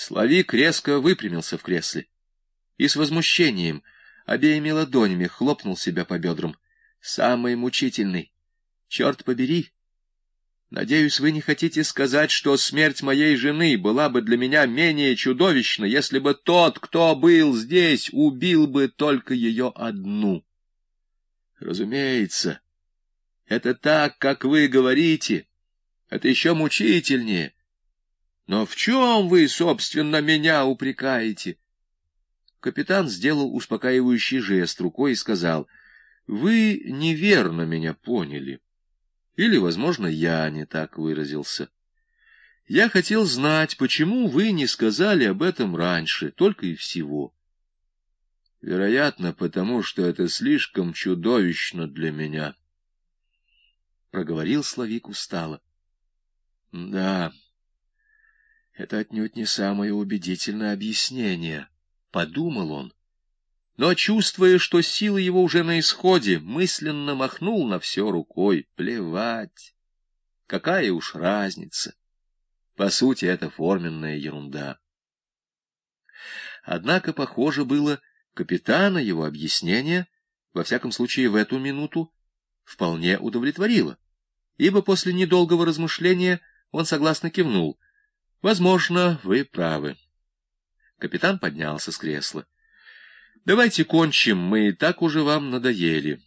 Славик резко выпрямился в кресле и с возмущением обеими ладонями хлопнул себя по бедрам. Самый мучительный. Черт побери! Надеюсь, вы не хотите сказать, что смерть моей жены была бы для меня менее чудовищна, если бы тот, кто был здесь, убил бы только ее одну. Разумеется, это так, как вы говорите. Это еще мучительнее. Но в чем вы, собственно, меня упрекаете? Капитан сделал успокаивающий жест рукой и сказал: вы неверно меня поняли. Или, возможно, я не так выразился. Я хотел знать, почему вы не сказали об этом раньше, только и всего. Вероятно, потому что это слишком чудовищно для меня. Проговорил Славик устало. Да, это отнюдь не самое убедительное объяснение, подумал он. Но, чувствуя, что силы его уже на исходе, мысленно махнул на все рукой. Плевать. Какая уж разница. По сути, это форменная ерунда. Однако, похоже было, капитана его объяснение, во всяком случае в эту минуту, вполне удовлетворило, ибо после недолгого размышления он согласно кивнул. Возможно, вы правы. Капитан поднялся с кресла. Давайте кончим, мы и так уже вам надоели.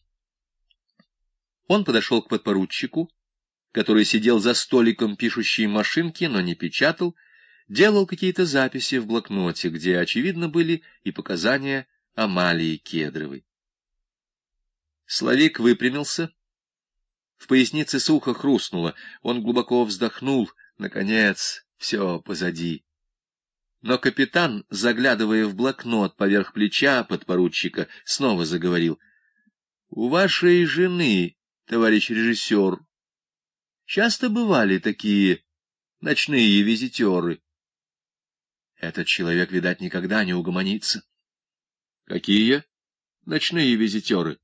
Он подошел к подпоручику, который сидел за столиком пишущей машинки, но не печатал, делал какие-то записи в блокноте, где, очевидно, были и показания Амалии Кедровой. Славик выпрямился. В пояснице сухо хрустнуло. Он глубоко вздохнул. Наконец, все позади. Но капитан, заглядывая в блокнот поверх плеча подпоручика, снова заговорил. — У вашей жены, товарищ режиссер, часто бывали такие ночные визитеры? Этот человек, видать, никогда не угомонится. — Какие ночные визитеры?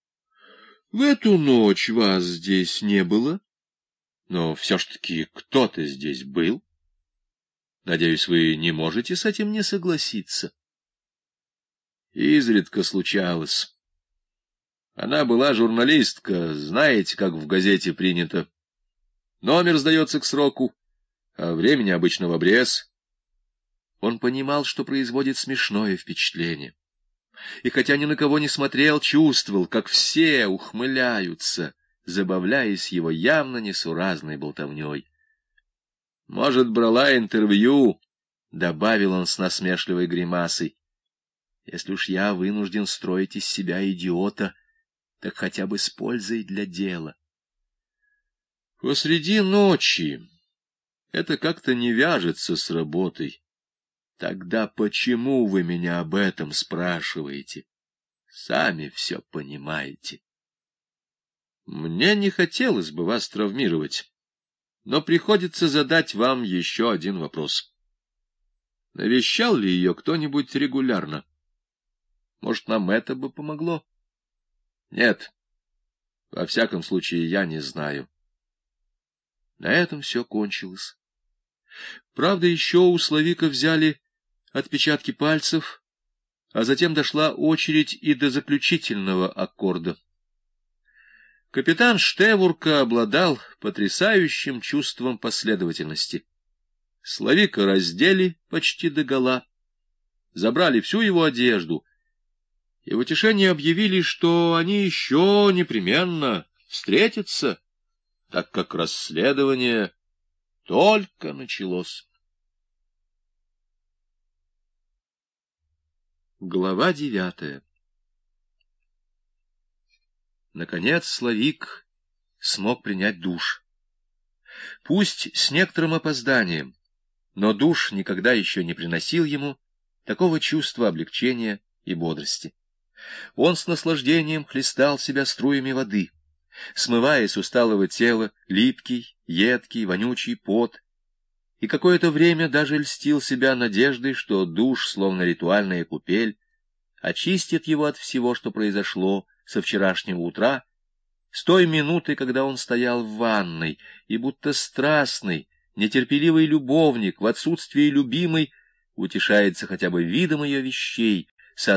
— В эту ночь вас здесь не было, но все ж таки кто-то здесь был. Надеюсь, вы не можете с этим не согласиться. Изредка случалось. Она была журналистка, знаете, как в газете принято. Номер сдается к сроку, а времени обычно в обрез. Он понимал, что производит смешное впечатление. И хотя ни на кого не смотрел, чувствовал, как все ухмыляются, забавляясь его явно несуразной болтовней. Может, брала интервью, — добавил он с насмешливой гримасой. Если уж я вынужден строить из себя идиота, так хотя бы с пользой для дела. Посреди ночи это как-то не вяжется с работой. Тогда почему вы меня об этом спрашиваете? Сами все понимаете. Мне не хотелось бы вас травмировать. Но приходится задать вам еще один вопрос. Навещал ли ее кто-нибудь регулярно? Может, нам это бы помогло? Нет. Во всяком случае, я не знаю. На этом все кончилось. Правда, еще у Славика взяли отпечатки пальцев, а затем дошла очередь и до заключительного аккорда. Капитан Штевурка обладал потрясающим чувством последовательности. Славика раздели почти догола, забрали всю его одежду, и в утешение объявили, что они еще непременно встретятся, так как расследование только началось. Глава 9. Наконец Славик смог принять душ. Пусть с некоторым опозданием, но душ никогда еще не приносил ему такого чувства облегчения и бодрости. Он с наслаждением хлестал себя струями воды, смывая с усталого тела липкий, едкий, вонючий пот, и какое-то время даже льстил себя надеждой, что душ, словно ритуальная купель, очистит его от всего, что произошло со вчерашнего утра, с той минуты, когда он стоял в ванной, и будто страстный, нетерпеливый любовник в отсутствии любимой утешается хотя бы видом ее вещей,